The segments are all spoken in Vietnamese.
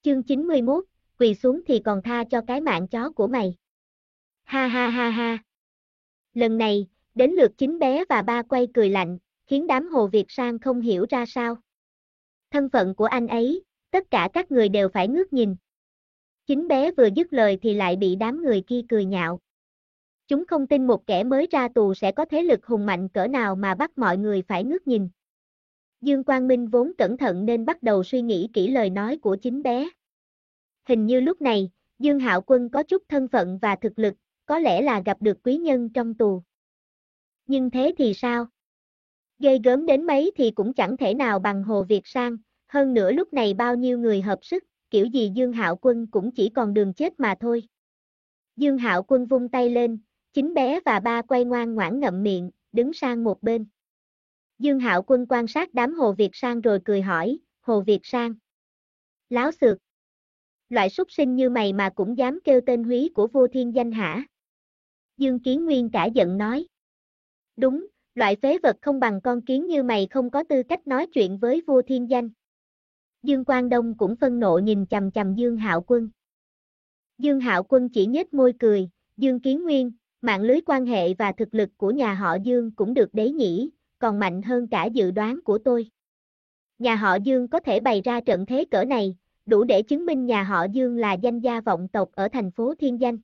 Chương 91, quỳ xuống thì còn tha cho cái mạng chó của mày. Ha ha ha ha. Lần này, đến lượt Chính Bé và Ba Quay cười lạnh, khiến đám Hồ Việt Sang không hiểu ra sao. Thân phận của anh ấy, tất cả các người đều phải ngước nhìn. Chính Bé vừa dứt lời thì lại bị đám người kia cười nhạo. Chúng không tin một kẻ mới ra tù sẽ có thế lực hùng mạnh cỡ nào mà bắt mọi người phải ngước nhìn. Dương Quang Minh vốn cẩn thận nên bắt đầu suy nghĩ kỹ lời nói của Chính Bé. Hình như lúc này, Dương Hạo Quân có chút thân phận và thực lực, có lẽ là gặp được quý nhân trong tù. Nhưng thế thì sao? Ghê gớm đến mấy thì cũng chẳng thể nào bằng Hồ Việt Sang, hơn nữa lúc này bao nhiêu người hợp sức, kiểu gì Dương Hạo Quân cũng chỉ còn đường chết mà thôi. Dương Hạo Quân vung tay lên, Chính Bé và Ba Quay ngoan ngoãn ngậm miệng, đứng sang một bên. Dương Hạo Quân quan sát đám Hồ Việt Sang rồi cười hỏi, Hồ Việt Sang. Láo xược. Loại súc sinh như mày mà cũng dám kêu tên húy của vua thiên danh hả? Dương Kiến Nguyên cả giận nói. Đúng, loại phế vật không bằng con kiến như mày không có tư cách nói chuyện với vua thiên danh. Dương Quang Đông cũng phân nộ nhìn chằm chằm Dương Hạo Quân. Dương Hạo Quân chỉ nhếch môi cười, Dương Kiến Nguyên, mạng lưới quan hệ và thực lực của nhà họ Dương cũng được đấy nhỉ, còn mạnh hơn cả dự đoán của tôi. Nhà họ Dương có thể bày ra trận thế cỡ này, đủ để chứng minh nhà họ Dương là danh gia vọng tộc ở thành phố Thiên Danh.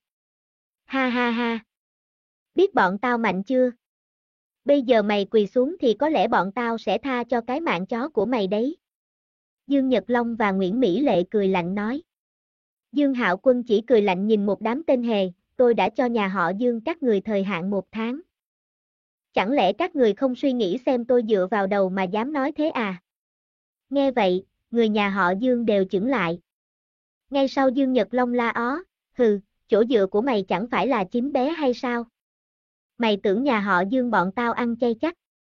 Ha ha ha. Biết bọn tao mạnh chưa? Bây giờ mày quỳ xuống thì có lẽ bọn tao sẽ tha cho cái mạng chó của mày đấy. Dương Nhật Long và Nguyễn Mỹ Lệ cười lạnh nói. Dương Hạo Quân chỉ cười lạnh nhìn một đám tên hề, tôi đã cho nhà họ Dương các người thời hạn 1 tháng. Chẳng lẽ các người không suy nghĩ xem tôi dựa vào đầu mà dám nói thế à? Nghe vậy, người nhà họ Dương đều chững lại. Ngay sau Dương Nhật Long la ó, hừ, chỗ dựa của mày chẳng phải là Chính Bé hay sao? Mày tưởng nhà họ Dương bọn tao ăn chay chắc?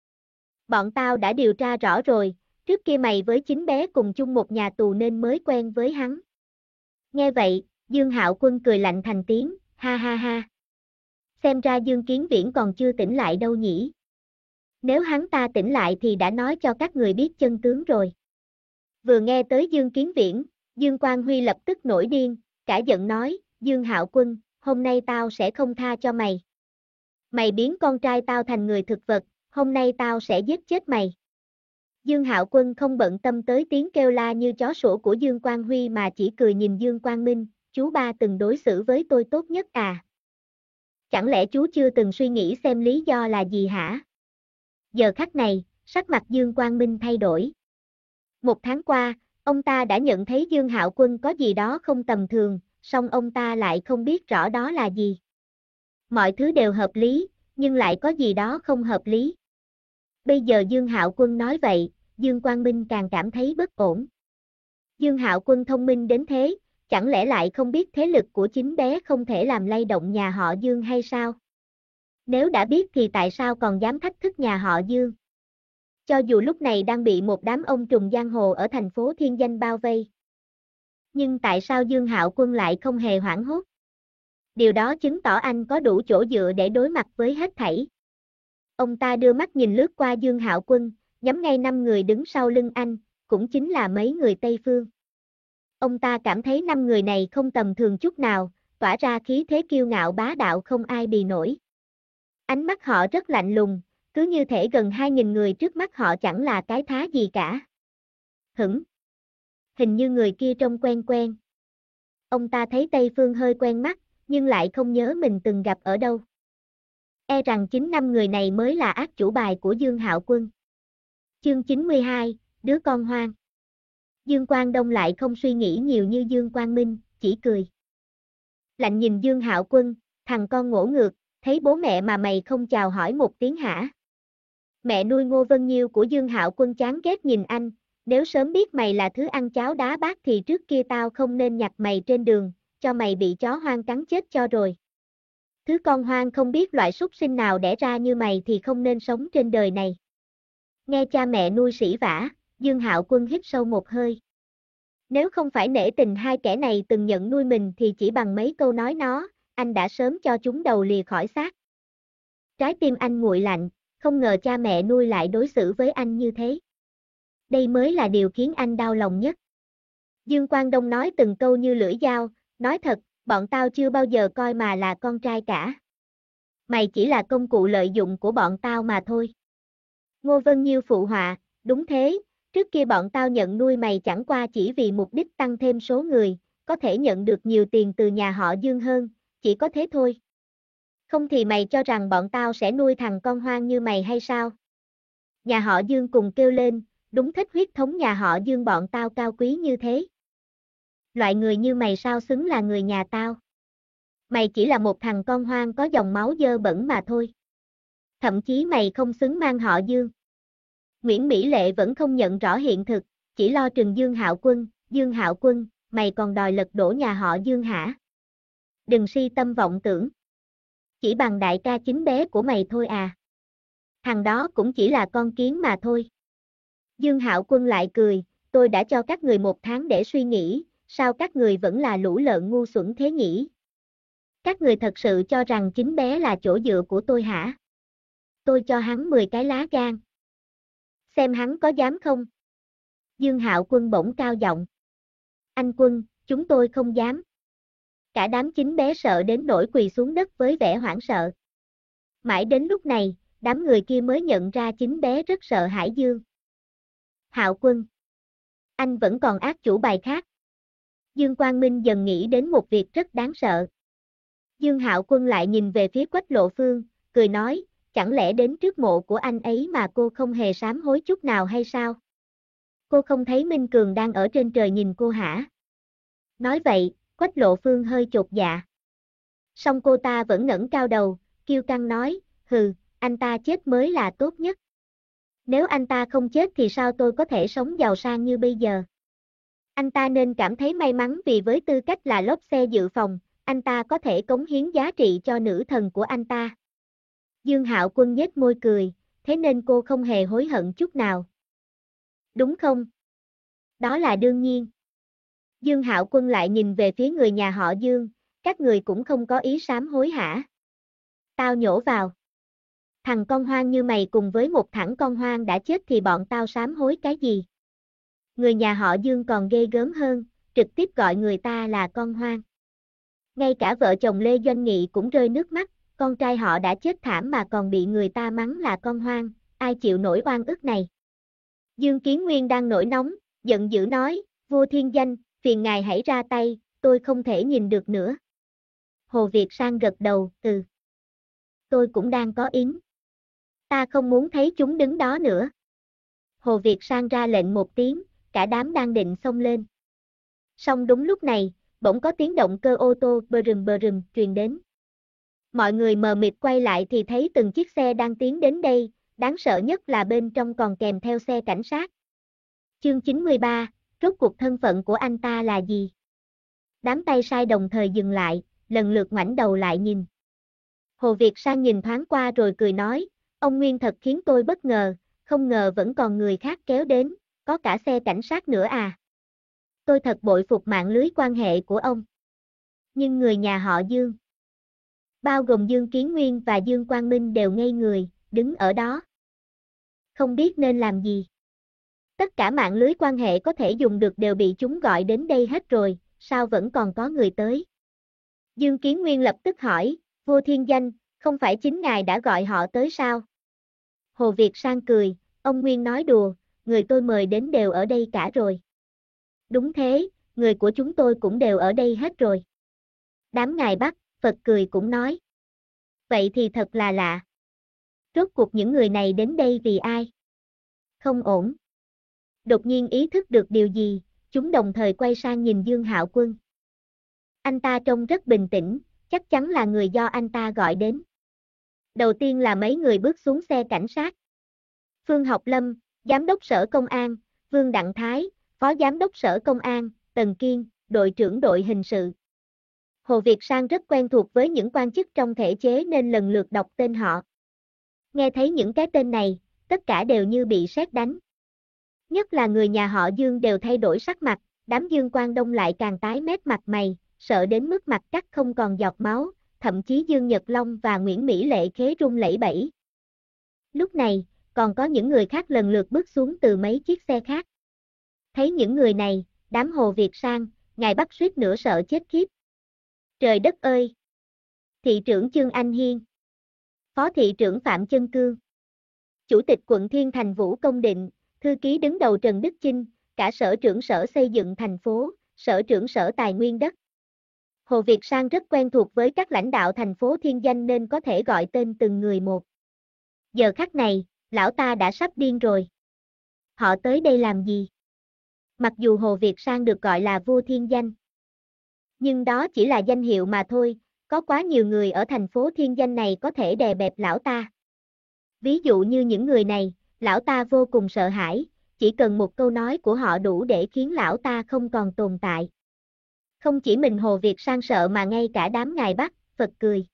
Bọn tao đã điều tra rõ rồi, trước kia mày với Chính Bé cùng chung một nhà tù nên mới quen với hắn. Nghe vậy, Dương Hạo Quân cười lạnh thành tiếng, ha ha ha. Xem ra Dương Kiến Viễn còn chưa tỉnh lại đâu nhỉ? Nếu hắn ta tỉnh lại thì đã nói cho các người biết chân tướng rồi. Vừa nghe tới Dương Kiến Viễn, Dương Quang Huy lập tức nổi điên, cả giận nói, Dương Hạo Quân, hôm nay tao sẽ không tha cho mày. Mày biến con trai tao thành người thực vật, hôm nay tao sẽ giết chết mày. Dương Hạo Quân không bận tâm tới tiếng kêu la như chó sủa của Dương Quang Huy mà chỉ cười nhìn Dương Quang Minh, chú ba từng đối xử với tôi tốt nhất à? Chẳng lẽ chú chưa từng suy nghĩ xem lý do là gì hả? Giờ khắc này, sắc mặt Dương Quang Minh thay đổi. 1 tháng qua, ông ta đã nhận thấy Dương Hạo Quân có gì đó không tầm thường, song ông ta lại không biết rõ đó là gì. Mọi thứ đều hợp lý, nhưng lại có gì đó không hợp lý. Bây giờ Dương Hạo Quân nói vậy, Dương Quang Minh càng cảm thấy bất ổn. Dương Hạo Quân thông minh đến thế, chẳng lẽ lại không biết thế lực của Chính Bé không thể làm lay động nhà họ Dương hay sao? Nếu đã biết thì tại sao còn dám thách thức nhà họ Dương? Cho dù lúc này đang bị một đám ông trùm giang hồ ở thành phố Thiên Danh bao vây. Nhưng tại sao Dương Hạo Quân lại không hề hoảng hốt? Điều đó chứng tỏ anh có đủ chỗ dựa để đối mặt với hết thảy. Ông ta đưa mắt nhìn lướt qua Dương Hạo Quân, nhắm ngay 5 người đứng sau lưng anh, cũng chính là mấy người Tây Phương. Ông ta cảm thấy 5 người này không tầm thường chút nào, tỏa ra khí thế kiêu ngạo bá đạo không ai bì nổi. Ánh mắt họ rất lạnh lùng, cứ như thể gần 2.000 người trước mắt họ chẳng là cái thá gì cả. Hình như người kia trông quen quen. Ông ta thấy Tây Phương hơi quen mắt, nhưng lại không nhớ mình từng gặp ở đâu. E rằng chính 5 người này mới là ác chủ bài của Dương Hạo Quân. Chương 92, đứa con hoang. Dương Quang Đông lại không suy nghĩ nhiều như Dương Quang Minh, chỉ cười. Lạnh nhìn Dương Hạo Quân, thằng con ngỗ ngược, thấy bố mẹ mà mày không chào hỏi một tiếng hả? Mẹ nuôi Ngô Vân Nhiêu của Dương Hạo Quân chán ghét nhìn anh, nếu sớm biết mày là thứ ăn cháo đá bát thì trước kia tao không nên nhặt mày trên đường, cho mày bị chó hoang cắn chết cho rồi. Thứ con hoang không biết loại súc sinh nào đẻ ra như mày thì không nên sống trên đời này. Nghe cha mẹ nuôi sỉ vả, Dương Hạo Quân hít sâu một hơi. Nếu không phải nể tình hai kẻ này từng nhận nuôi mình thì chỉ bằng mấy câu nói nó, anh đã sớm cho chúng đầu lìa khỏi xác. Trái tim anh nguội lạnh, không ngờ cha mẹ nuôi lại đối xử với anh như thế. Đây mới là điều khiến anh đau lòng nhất. Dương Quang Đông nói từng câu như lưỡi dao, nói thật, bọn tao chưa bao giờ coi mà là con trai cả. Mày chỉ là công cụ lợi dụng của bọn tao mà thôi. Ngô Vân Nhiêu phụ họa, đúng thế, trước kia bọn tao nhận nuôi mày chẳng qua chỉ vì mục đích tăng thêm số người, có thể nhận được nhiều tiền từ nhà họ Dương hơn, chỉ có thế thôi. Không thì mày cho rằng bọn tao sẽ nuôi thằng con hoang như mày hay sao? Nhà họ Dương cùng kêu lên, đúng thích huyết thống nhà họ Dương bọn tao cao quý như thế. Loại người như mày sao xứng là người nhà tao? Mày chỉ là một thằng con hoang có dòng máu dơ bẩn mà thôi. Thậm chí mày không xứng mang họ Dương. Nguyễn Mỹ Lệ vẫn không nhận rõ hiện thực, chỉ lo trừng Dương Hạo Quân, mày còn đòi lật đổ nhà họ Dương hả? Đừng si tâm vọng tưởng. Chỉ bằng đại ca chính bé của mày thôi à. Thằng đó cũng chỉ là con kiến mà thôi. Dương Hạo Quân lại cười, tôi đã cho các người 1 tháng để suy nghĩ, sao các người vẫn là lũ lợn ngu xuẩn thế nhỉ? Các người thật sự cho rằng chính bé là chỗ dựa của tôi hả? Tôi cho hắn 10 cái lá gan. Xem hắn có dám không? Dương Hạo Quân bỗng cao giọng. Anh Quân, chúng tôi không dám. Cả đám chính bé sợ đến nỗi quỳ xuống đất với vẻ hoảng sợ. Mãi đến lúc này, đám người kia mới nhận ra chính bé rất sợ hãi Dương. Hạo Quân, anh vẫn còn ác chủ bài khác. Dương Quang Minh dần nghĩ đến một việc rất đáng sợ. Dương Hạo Quân lại nhìn về phía Quách Lộ Phương, cười nói, chẳng lẽ đến trước mộ của anh ấy mà cô không hề sám hối chút nào hay sao? Cô không thấy Minh Cường đang ở trên trời nhìn cô hả? Nói vậy, Quách Lộ Phương hơi chột dạ. Song cô ta vẫn ngẩng cao đầu, kiêu căng nói, hừ, anh ta chết mới là tốt nhất. Nếu anh ta không chết thì sao tôi có thể sống giàu sang như bây giờ? Anh ta nên cảm thấy may mắn vì với tư cách là lốp xe dự phòng, anh ta có thể cống hiến giá trị cho nữ thần của anh ta. Dương Hạo Quân nhếch môi cười, thế nên cô không hề hối hận chút nào. Đúng không? Đó là đương nhiên. Dương Hạo Quân lại nhìn về phía người nhà họ Dương, các người cũng không có ý sám hối hả? Tao nhổ vào. Thằng con hoang như mày cùng với một thằng con hoang đã chết thì bọn tao sám hối cái gì? Người nhà họ Dương còn ghê gớm hơn, trực tiếp gọi người ta là con hoang. Ngay cả vợ chồng Lê Doanh Nghị cũng rơi nước mắt, con trai họ đã chết thảm mà còn bị người ta mắng là con hoang, ai chịu nổi oan ức này? Dương Kiến Nguyên đang nổi nóng, giận dữ nói, vua thiên danh, phiền ngài hãy ra tay, tôi không thể nhìn được nữa. Hồ Việt Sang gật đầu, tôi cũng đang có ý. Ta không muốn thấy chúng đứng đó nữa. Hồ Việt Sang ra lệnh một tiếng, cả đám đang định xông lên. Song đúng lúc này, bỗng có tiếng động cơ ô tô bờ rừng truyền đến. Mọi người mờ mịt quay lại thì thấy từng chiếc xe đang tiến đến đây, đáng sợ nhất là bên trong còn kèm theo xe cảnh sát. Chương 93, rốt cuộc thân phận của anh ta là gì? Đám tay sai đồng thời dừng lại, lần lượt ngoảnh đầu lại nhìn. Hồ Việt Sang nhìn thoáng qua rồi cười nói, ông Nguyên thật khiến tôi bất ngờ, không ngờ vẫn còn người khác kéo đến, có cả xe cảnh sát nữa à. Tôi thật bội phục mạng lưới quan hệ của ông. Nhưng người nhà họ Dương, bao gồm Dương Kiến Nguyên và Dương Quang Minh đều ngây người, đứng ở đó. Không biết nên làm gì. Tất cả mạng lưới quan hệ có thể dùng được đều bị chúng gọi đến đây hết rồi, sao vẫn còn có người tới? Dương Kiến Nguyên lập tức hỏi, vua thiên danh, không phải chính ngài đã gọi họ tới sao? Hồ Việt Sang cười, ông Nguyên nói đùa, người tôi mời đến đều ở đây cả rồi. Đúng thế, người của chúng tôi cũng đều ở đây hết rồi. Đám ngài Bắc, Phật cười cũng nói. Vậy thì thật là lạ. Rốt cuộc những người này đến đây vì ai? Không ổn. Đột nhiên ý thức được điều gì, chúng đồng thời quay sang nhìn Dương Hạo Quân. Anh ta trông rất bình tĩnh, chắc chắn là người do anh ta gọi đến. Đầu tiên là mấy người bước xuống xe cảnh sát. Phương Học Lâm, Giám đốc Sở Công an, Vương Đặng Thái, Phó Giám đốc Sở Công an, Tần Kiên, đội trưởng đội hình sự. Hồ Việt Sang rất quen thuộc với những quan chức trong thể chế nên lần lượt đọc tên họ. Nghe thấy những cái tên này, tất cả đều như bị sét đánh. Nhất là người nhà họ Dương đều thay đổi sắc mặt, đám Dương Quang Đông lại càng tái mét mặt mày, sợ đến mức mặt cắt không còn giọt máu, thậm chí Dương Nhật Long và Nguyễn Mỹ Lệ khế run lẩy bẩy. Lúc này, còn có những người khác lần lượt bước xuống từ mấy chiếc xe khác. Thấy những người này, đám Hồ Việt Sang, ngài bắt suýt nữa sợ chết khiếp. Trời đất ơi! Thị trưởng Chương Anh Hiên, Phó thị trưởng Phạm Chân Cương, Chủ tịch quận Thiên Thành Vũ Công Định, thư ký đứng đầu Trần Đức Chinh, cả sở trưởng sở xây dựng thành phố, sở trưởng sở tài nguyên đất. Hồ Việt Sang rất quen thuộc với các lãnh đạo thành phố Thiên Danh nên có thể gọi tên từng người một. Giờ khắc này, lão ta đã sắp điên rồi. Họ tới đây làm gì? Mặc dù Hồ Việt Sang được gọi là vua Thiên Danh, nhưng đó chỉ là danh hiệu mà thôi, có quá nhiều người ở thành phố Thiên Danh này có thể đè bẹp lão ta. Ví dụ như những người này, lão ta vô cùng sợ hãi, chỉ cần một câu nói của họ đủ để khiến lão ta không còn tồn tại. Không chỉ mình Hồ Việt Sang sợ mà ngay cả đám ngài Bắc, Phật cười.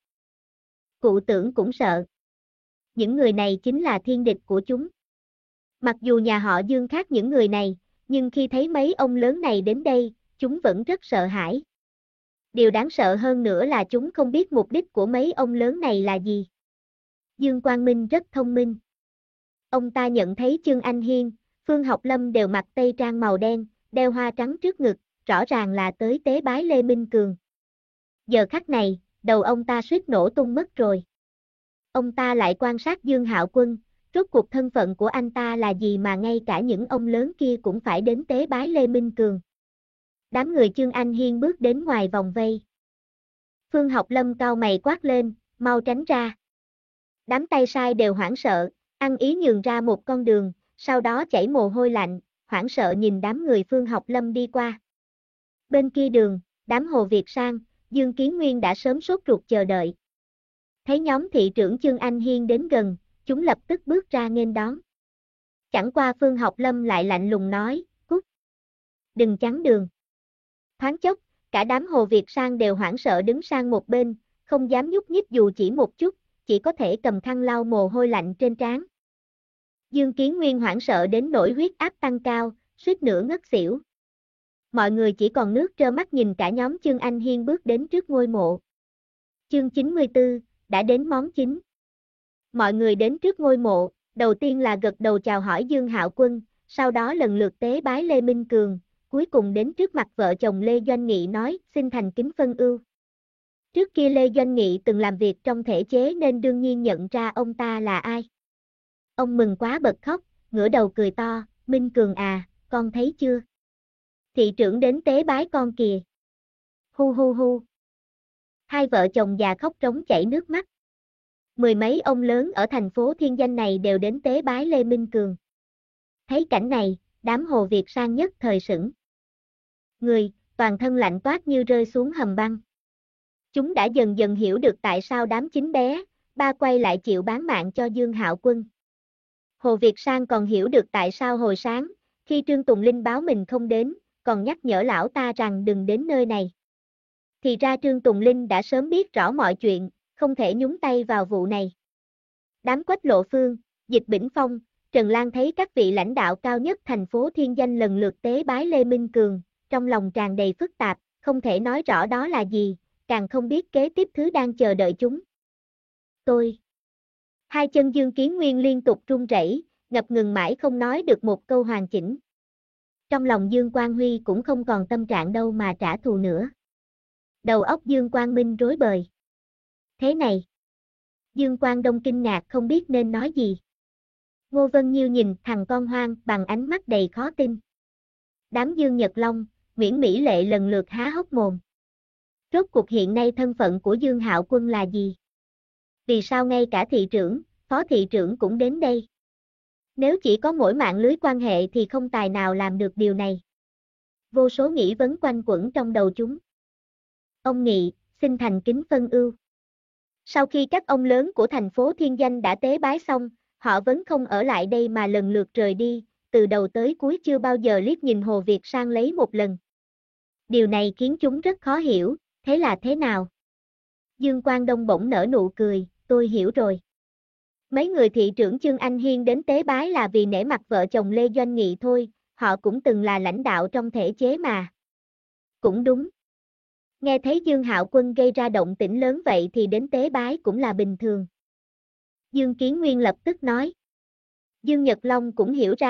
Cụ Tưởng cũng sợ. Những người này chính là thiên địch của chúng. Mặc dù nhà họ Dương khác những người này, nhưng khi thấy mấy ông lớn này đến đây, chúng vẫn rất sợ hãi. Điều đáng sợ hơn nữa là chúng không biết mục đích của mấy ông lớn này là gì. Dương Quang Minh rất thông minh. Ông ta nhận thấy Chương Anh Hiên, Phương Học Lâm đều mặc tây trang màu đen, đeo hoa trắng trước ngực, rõ ràng là tới tế bái Lê Minh Cường. Giờ khắc này, đầu ông ta suýt nổ tung mất rồi. Ông ta lại quan sát Dương Hạo Quân, rốt cuộc thân phận của anh ta là gì mà ngay cả những ông lớn kia cũng phải đến tế bái Lê Minh Cường. Đám người Chương Anh Hiên bước đến ngoài vòng vây. Phương Học Lâm cau mày quát lên, mau tránh ra. Đám tay sai đều hoảng sợ, ăn ý nhường ra một con đường, sau đó chảy mồ hôi lạnh, hoảng sợ nhìn đám người Phương Học Lâm đi qua. Bên kia đường, đám Hồ Việt Sang, Dương Kiến Nguyên đã sớm sốt ruột chờ đợi. Thấy nhóm thị trưởng Chương Anh Hiên đến gần, chúng lập tức bước ra nghênh đón. Chẳng qua Phương Học Lâm lại lạnh lùng nói, cút. Đừng chắn đường. Thoáng chốc, cả đám Hồ Việt Sang đều hoảng sợ đứng sang một bên, không dám nhúc nhích dù chỉ một chút, chỉ có thể cầm khăn lau mồ hôi lạnh trên trán. Dương Kiến Nguyên hoảng sợ đến nỗi huyết áp tăng cao, suýt nữa ngất xỉu. Mọi người chỉ còn nước trơ mắt nhìn cả nhóm Chương Anh Hiên bước đến trước ngôi mộ. Chương 94, đã đến món chính. Mọi người đến trước ngôi mộ, đầu tiên là gật đầu chào hỏi Dương Hạo Quân, sau đó lần lượt tế bái Lê Minh Cường, cuối cùng đến trước mặt vợ chồng Lê Doanh Nghị nói, xin thành kính phân ưu. Trước kia Lê Doanh Nghị từng làm việc trong thể chế nên đương nhiên nhận ra ông ta là ai. Ông mừng quá bật khóc, ngửa đầu cười to, Minh Cường à, con thấy chưa? Thị trưởng đến tế bái con kìa. Hu hu hu. Hai vợ chồng già khóc rống chảy nước mắt. Mười mấy ông lớn ở thành phố Thiên Danh này đều đến tế bái Lê Minh Cường. Thấy cảnh này, đám Hồ Việt Sang nhất thời sững. Người, toàn thân lạnh toát như rơi xuống hầm băng. Chúng đã dần dần hiểu được tại sao đám chính bé, ba quay lại chịu bán mạng cho Dương Hạo Quân. Hồ Việt Sang còn hiểu được tại sao hồi sáng, khi Trương Tùng Linh báo mình không đến, còn nhắc nhở lão ta rằng đừng đến nơi này. Thì ra Trương Tùng Linh đã sớm biết rõ mọi chuyện, không thể nhúng tay vào vụ này. Đám Quách Lộ Phương, Dịch Bỉnh Phong, Trần Lan thấy các vị lãnh đạo cao nhất thành phố Thiên Danh lần lượt tế bái Lê Minh Cường, trong lòng tràn đầy phức tạp, không thể nói rõ đó là gì, càng không biết kế tiếp thứ đang chờ đợi chúng. Hai chân Dương Kiến Nguyên liên tục run rẩy, ngập ngừng mãi không nói được một câu hoàn chỉnh. Trong lòng Dương Quang Huy cũng không còn tâm trạng đâu mà trả thù nữa. Đầu óc Dương Quang Minh rối bời. Thế này. Dương Quang Đông kinh ngạc không biết nên nói gì. Ngô Vân Nhiêu nhìn thằng con hoang bằng ánh mắt đầy khó tin. Đám Dương Nhật Long, Nguyễn Mỹ Lệ lần lượt há hốc mồm. Rốt cuộc hiện nay thân phận của Dương Hạo Quân là gì? Vì sao ngay cả thị trưởng, phó thị trưởng cũng đến đây? Nếu chỉ có mỗi mạng lưới quan hệ thì không tài nào làm được điều này. Vô số nghĩ vấn quanh quẩn trong đầu chúng. Ông Nghị, xin thành kính phân ưu. Sau khi các ông lớn của thành phố Thiên Danh đã tế bái xong, họ vẫn không ở lại đây mà lần lượt rời đi, từ đầu tới cuối chưa bao giờ liếc nhìn Hồ Việt Sang lấy một lần. Điều này khiến chúng rất khó hiểu, thế là thế nào? Dương Quang Đông bỗng nở nụ cười, tôi hiểu rồi. Mấy người thị trưởng Chương Anh Hiên đến tế bái là vì nể mặt vợ chồng Lê Doanh Nghị thôi, họ cũng từng là lãnh đạo trong thể chế mà. Cũng đúng. Nghe thấy Dương Hạo Quân gây ra động tĩnh lớn vậy thì đến tế bái cũng là bình thường. Dương Kiến Nguyên lập tức nói. Dương Nhật Long cũng hiểu ra,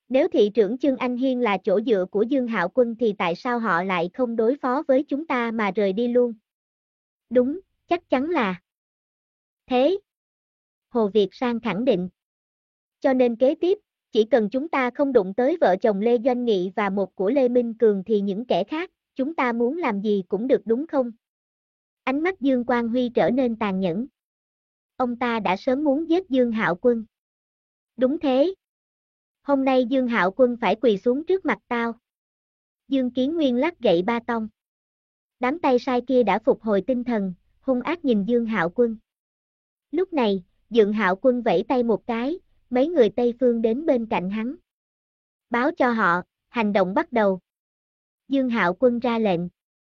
Nếu thị trưởng Chương Anh Hiên là chỗ dựa của Dương Hạo Quân thì tại sao họ lại không đối phó với chúng ta mà rời đi luôn? Đúng, chắc chắn là thế. Hồ Việt Sang khẳng định. Cho nên kế tiếp, chỉ cần chúng ta không đụng tới vợ chồng Lê Doanh Nghị và một của Lê Minh Cường thì những kẻ khác, chúng ta muốn làm gì cũng được đúng không? Ánh mắt Dương Quang Huy trở nên tàn nhẫn. Ông ta đã sớm muốn giết Dương Hạo Quân. Đúng thế. Hôm nay Dương Hạo Quân phải quỳ xuống trước mặt tao. Dương Kiến Nguyên lắc gậy ba tông. Đám tay sai kia đã phục hồi tinh thần, hung ác nhìn Dương Hạo Quân. Lúc này, Dương Hạo Quân vẫy tay một cái, mấy người Tây Phương đến bên cạnh hắn. Báo cho họ, hành động bắt đầu. Dương Hạo Quân ra lệnh.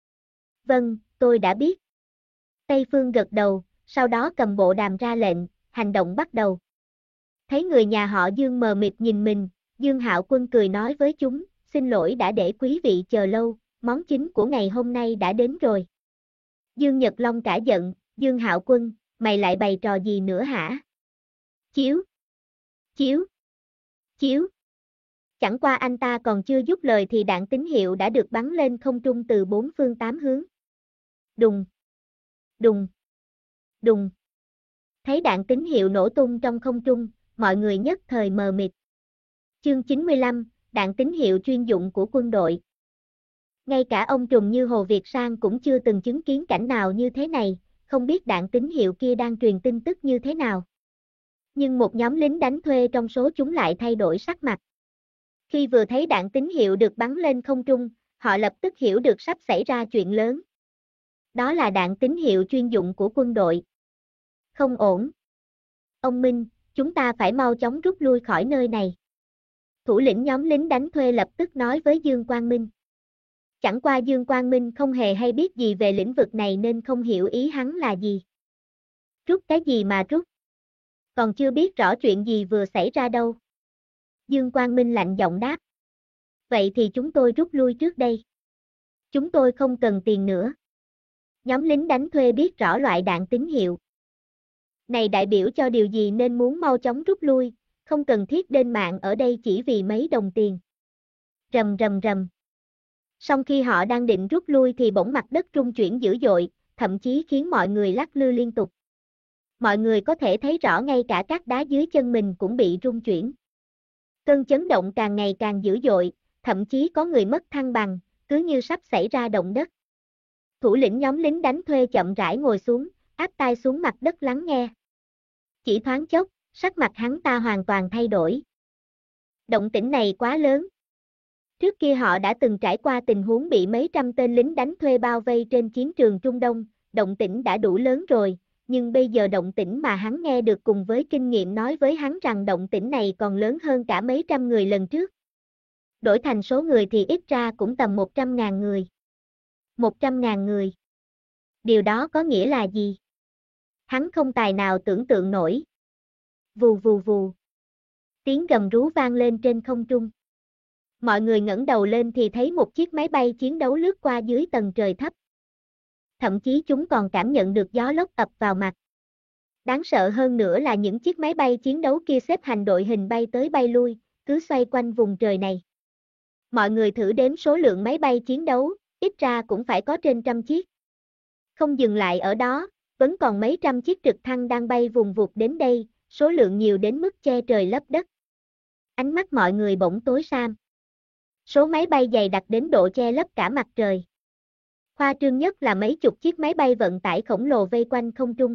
Vâng, tôi đã biết. Tây Phương gật đầu, sau đó cầm bộ đàm ra lệnh, hành động bắt đầu. Thấy người nhà họ Dương mờ mịt nhìn mình, Dương Hạo Quân cười nói với chúng, xin lỗi đã để quý vị chờ lâu, món chính của ngày hôm nay đã đến rồi. Dương Nhật Long cả giận, Dương Hạo Quân, mày lại bày trò gì nữa hả? Chiếu, chiếu, chiếu. Chẳng qua anh ta còn chưa dứt lời thì đạn tín hiệu đã được bắn lên không trung từ bốn phương tám hướng. Đùng, đùng, đùng. Thấy đạn tín hiệu nổ tung trong không trung, mọi người nhất thời mờ mịt. Chương 95, đạn tín hiệu chuyên dụng của quân đội. Ngay cả ông trùm như Hồ Việt Sang cũng chưa từng chứng kiến cảnh nào như thế này, không biết đạn tín hiệu kia đang truyền tin tức như thế nào. Nhưng một nhóm lính đánh thuê trong số chúng lại thay đổi sắc mặt. Khi vừa thấy đạn tín hiệu được bắn lên không trung, họ lập tức hiểu được sắp xảy ra chuyện lớn. Đó là đạn tín hiệu chuyên dụng của quân đội. Không ổn. Ông Minh, chúng ta phải mau chóng rút lui khỏi nơi này. Thủ lĩnh nhóm lính đánh thuê lập tức nói với Dương Quang Minh. Chẳng qua Dương Quang Minh không hề hay biết gì về lĩnh vực này nên không hiểu ý hắn là gì. Rút cái gì mà rút? Còn chưa biết rõ chuyện gì vừa xảy ra đâu. Dương Quang Minh lạnh giọng đáp. Vậy thì chúng tôi rút lui trước đây. Chúng tôi không cần tiền nữa. Nhóm lính đánh thuê biết rõ loại đạn tín hiệu này đại biểu cho điều gì nên muốn mau chóng rút lui, không cần thiết đền mạng ở đây chỉ vì mấy đồng tiền. Rầm rầm rầm. Sau khi họ đang định rút lui thì bỗng mặt đất rung chuyển dữ dội, thậm chí khiến mọi người lắc lư liên tục. Mọi người có thể thấy rõ ngay cả các đá dưới chân mình cũng bị rung chuyển. Cơn chấn động càng ngày càng dữ dội, thậm chí có người mất thăng bằng, cứ như sắp xảy ra động đất. Thủ lĩnh nhóm lính đánh thuê chậm rãi ngồi xuống, áp tai xuống mặt đất lắng nghe. Chỉ thoáng chốc, sắc mặt hắn ta hoàn toàn thay đổi. Động tĩnh này quá lớn. Trước kia họ đã từng trải qua tình huống bị mấy trăm tên lính đánh thuê bao vây trên chiến trường Trung Đông, động tĩnh đã đủ lớn rồi, nhưng bây giờ động tĩnh mà hắn nghe được cùng với kinh nghiệm nói với hắn rằng động tĩnh này còn lớn hơn cả mấy trăm người lần trước. Đổi thành số người thì ít ra cũng tầm 100.000 người. 100.000 người. Điều đó có nghĩa là gì? Hắn không tài nào tưởng tượng nổi. Vù vù vù. Tiếng gầm rú vang lên trên không trung. Mọi người ngẩng đầu lên thì thấy một chiếc máy bay chiến đấu lướt qua dưới tầng trời thấp. Thậm chí chúng còn cảm nhận được gió lốc ập vào mặt. Đáng sợ hơn nữa là những chiếc máy bay chiến đấu kia xếp thành đội hình bay tới bay lui, cứ xoay quanh vùng trời này. Mọi người thử đếm số lượng máy bay chiến đấu, ít ra cũng phải có trên 100 chiếc. Không dừng lại ở đó, vẫn còn mấy trăm chiếc trực thăng đang bay vùng vụt đến đây, số lượng nhiều đến mức che trời lấp đất. Ánh mắt mọi người bỗng tối sam. Số máy bay dày đặc đến độ che lấp cả mặt trời. Khoa trương nhất là mấy chục chiếc máy bay vận tải khổng lồ vây quanh không trung.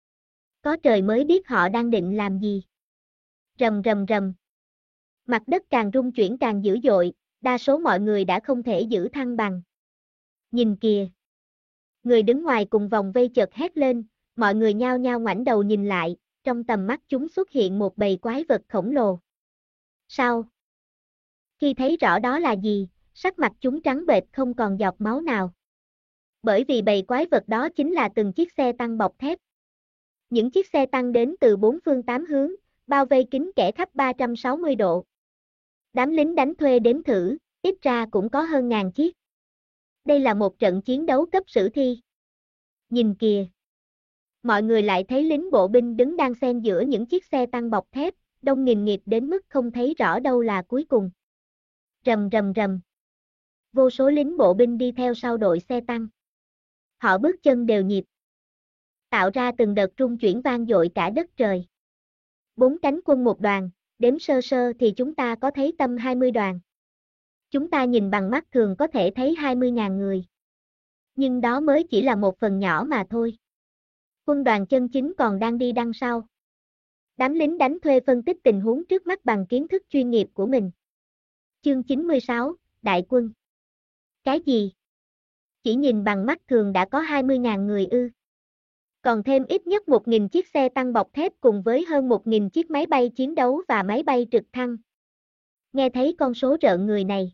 Có trời mới biết họ đang định làm gì. Rầm rầm rầm. Mặt đất càng rung chuyển càng dữ dội, đa số mọi người đã không thể giữ thăng bằng. Nhìn kìa. Người đứng ngoài cùng vòng vây chợt hét lên, mọi người nhao nhao ngoảnh đầu nhìn lại, trong tầm mắt chúng xuất hiện một bầy quái vật khổng lồ. Sao? Khi thấy rõ đó là gì, sắc mặt chúng trắng bệch không còn giọt máu nào. Bởi vì bầy quái vật đó chính là từng chiếc xe tăng bọc thép. Những chiếc xe tăng đến từ bốn phương tám hướng, bao vây kín kẽ khắp 360 độ. Đám lính đánh thuê đếm thử, ít ra cũng có hơn 1000 chiếc. Đây là một trận chiến đấu cấp sử thi. Nhìn kìa. Mọi người lại thấy lính bộ binh đứng đan xen giữa những chiếc xe tăng bọc thép, đông nghìn nghịt đến mức không thấy rõ đâu là cuối cùng. Rầm rầm rầm. Vô số lính bộ binh đi theo sau đội xe tăng. Họ bước chân đều nhịp, tạo ra từng đợt rung chuyển vang dội cả đất trời. 4 cánh quân một đoàn, đếm sơ sơ thì chúng ta có thấy tầm 20 đoàn. Chúng ta nhìn bằng mắt thường có thể thấy 20.000 người. Nhưng đó mới chỉ là một phần nhỏ mà thôi. Quân đoàn chân chính còn đang đi đằng sau. Đám lính đánh thuê phân tích tình huống trước mắt bằng kiến thức chuyên nghiệp của mình. Chương 96, Đại quân. Cái gì? Chỉ nhìn bằng mắt thường đã có 20.000 người ư? Còn thêm ít nhất 1.000 chiếc xe tăng bọc thép cùng với hơn 1.000 chiếc máy bay chiến đấu và máy bay trực thăng. Nghe thấy con số rợn người này.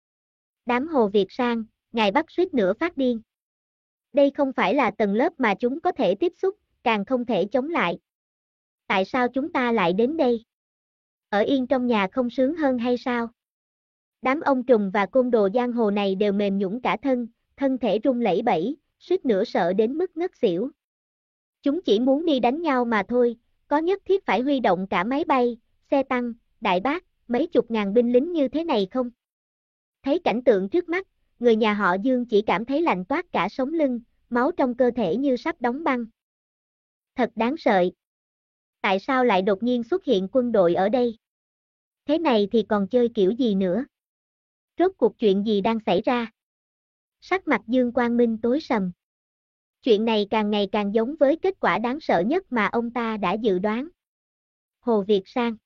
Đám Hồ Việt Sang, ngài bắt suýt nữa phát điên. Đây không phải là tầng lớp mà chúng có thể tiếp xúc, càng không thể chống lại. Tại sao chúng ta lại đến đây? Ở yên trong nhà không sướng hơn hay sao? Đám ông trùm và côn đồ giang hồ này đều mềm nhũn cả thân thể run lẩy bẩy, suýt nữa sợ đến mức ngất xỉu. Chúng chỉ muốn đi đánh nhau mà thôi, có nhất thiết phải huy động cả máy bay, xe tăng, đại bác, mấy chục ngàn binh lính như thế này không? Thấy cảnh tượng trước mắt, người nhà họ Dương chỉ cảm thấy lạnh toát cả sống lưng, máu trong cơ thể như sắp đóng băng. Thật đáng sợ. Tại sao lại đột nhiên xuất hiện quân đội ở đây? Thế này thì còn chơi kiểu gì nữa? Rốt cuộc chuyện gì đang xảy ra? Sắc mặt Dương Quang Minh tối sầm. Chuyện này càng ngày càng giống với kết quả đáng sợ nhất mà ông ta đã dự đoán. Hồ Việt Sang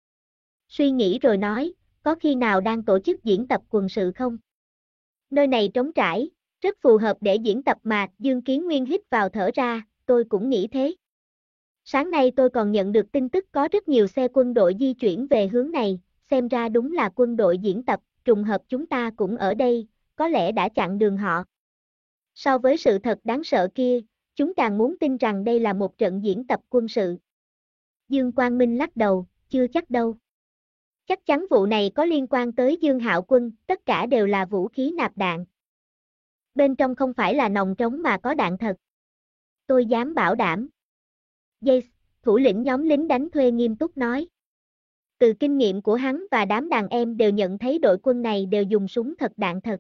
suy nghĩ rồi nói, có khi nào đang tổ chức diễn tập quân sự không? Nơi này trống trải, rất phù hợp để diễn tập mà. Dương Kiến Nguyên hít vào thở ra, tôi cũng nghĩ thế. Sáng nay tôi còn nhận được tin tức có rất nhiều xe quân đội di chuyển về hướng này, xem ra đúng là quân đội diễn tập, trùng hợp chúng ta cũng ở đây, có lẽ đã chặn đường họ. So với sự thật đáng sợ kia, chúng càng muốn tin rằng đây là một trận diễn tập quân sự. Dương Quang Minh lắc đầu, chưa chắc đâu. Chắc chắn vụ này có liên quan tới Dương Hạo Quân, tất cả đều là vũ khí nạp đạn. Bên trong không phải là nòng trống mà có đạn thật. Tôi dám bảo đảm. Yes, thủ lĩnh nhóm lính đánh thuê nghiêm túc nói. Từ kinh nghiệm của hắn và đám đàn em đều nhận thấy đội quân này đều dùng súng thật đạn thật.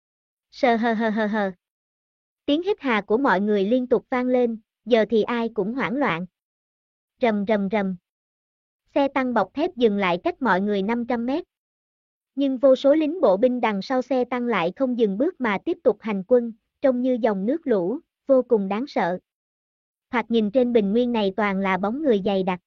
Sờ hờ hờ hờ hờ. Tiếng hít hà của mọi người liên tục vang lên, giờ thì ai cũng hoảng loạn. Rầm rầm rầm. Xe tăng bọc thép dừng lại cách mọi người 500 mét. Nhưng vô số lính bộ binh đằng sau xe tăng lại không dừng bước mà tiếp tục hành quân, trông như dòng nước lũ, vô cùng đáng sợ. Thoạt nhìn trên bình nguyên này toàn là bóng người dày đặc.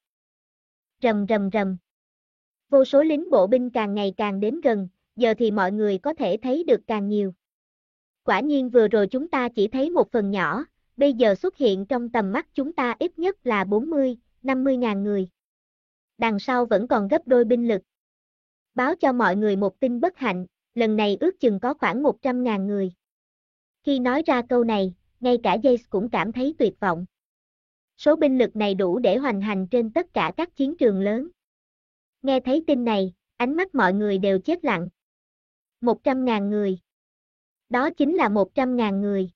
Rầm rầm rầm. Vô số lính bộ binh càng ngày càng đến gần, giờ thì mọi người có thể thấy được càng nhiều. Quả nhiên vừa rồi chúng ta chỉ thấy một phần nhỏ, bây giờ xuất hiện trong tầm mắt chúng ta ít nhất là 40, 50 ngàn người. Đằng sau vẫn còn gấp đôi binh lực. Báo cho mọi người một tin bất hạnh, lần này ước chừng có khoảng 100.000 người. Khi nói ra câu này, ngay cả Jace cũng cảm thấy tuyệt vọng. Số binh lực này đủ để hoành hành trên tất cả các chiến trường lớn. Nghe thấy tin này, ánh mắt mọi người đều chết lặng. 100.000 người. Đó chính là 100.000 người.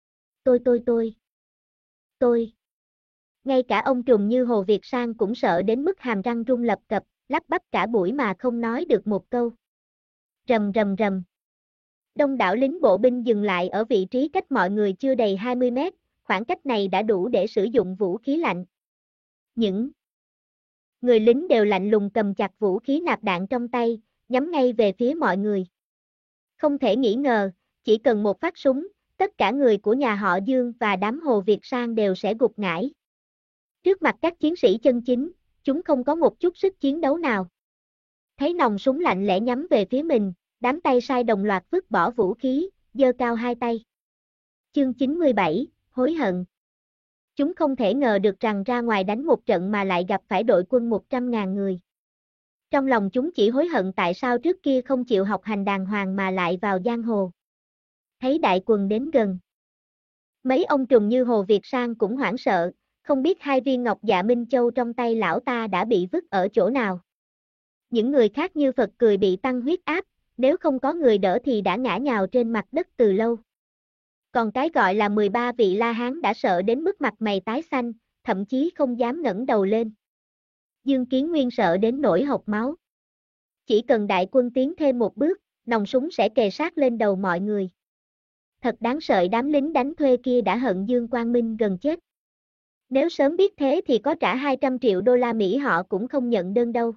Tôi. Ngay cả ông trùm như Hồ Việt Sang cũng sợ đến mức hàm răng rung lập cập, lắp bắp cả buổi mà không nói được một câu. Rầm rầm rầm. Đông đảo lính bộ binh dừng lại ở vị trí cách mọi người chưa đầy 20 mét, khoảng cách này đã đủ để sử dụng vũ khí lạnh. Những người lính đều lạnh lùng cầm chặt vũ khí nạp đạn trong tay, nhắm ngay về phía mọi người. Không thể nghi ngờ, chỉ cần một phát súng, tất cả người của nhà họ Dương và đám Hồ Việt Sang đều sẽ gục ngã. Trước mặt các chiến sĩ chân chính, chúng không có một chút sức chiến đấu nào. Thấy nòng súng lạnh lẽ nhắm về phía mình, đám tay sai đồng loạt vứt bỏ vũ khí, giơ cao hai tay. Chương 97, hối hận. Chúng không thể ngờ được rằng ra ngoài đánh một trận mà lại gặp phải đội quân 100.000 người. Trong lòng chúng chỉ hối hận tại sao trước kia không chịu học hành đàng hoàng mà lại vào giang hồ. Thấy đại quân đến gần. Mấy ông trùm như Hồ Việt Sang cũng hoảng sợ, không biết 2 viên ngọc dạ Minh Châu trong tay lão ta đã bị vứt ở chỗ nào. Những người khác như Phật cười bị tăng huyết áp, nếu không có người đỡ thì đã ngã nhào trên mặt đất từ lâu. Còn cái gọi là 13 vị La Hán đã sợ đến mức mặt mày tái xanh, thậm chí không dám ngẩng đầu lên. Dương Kiến Nguyên sợ đến nỗi hộc máu. Chỉ cần đại quân tiến thêm một bước, nòng súng sẽ kề sát lên đầu mọi người. Thật đáng sợ, đám lính đánh thuê kia đã hận Dương Quang Minh gần chết. Nếu sớm biết thế thì có trả 200 triệu đô la Mỹ họ cũng không nhận đơn đâu.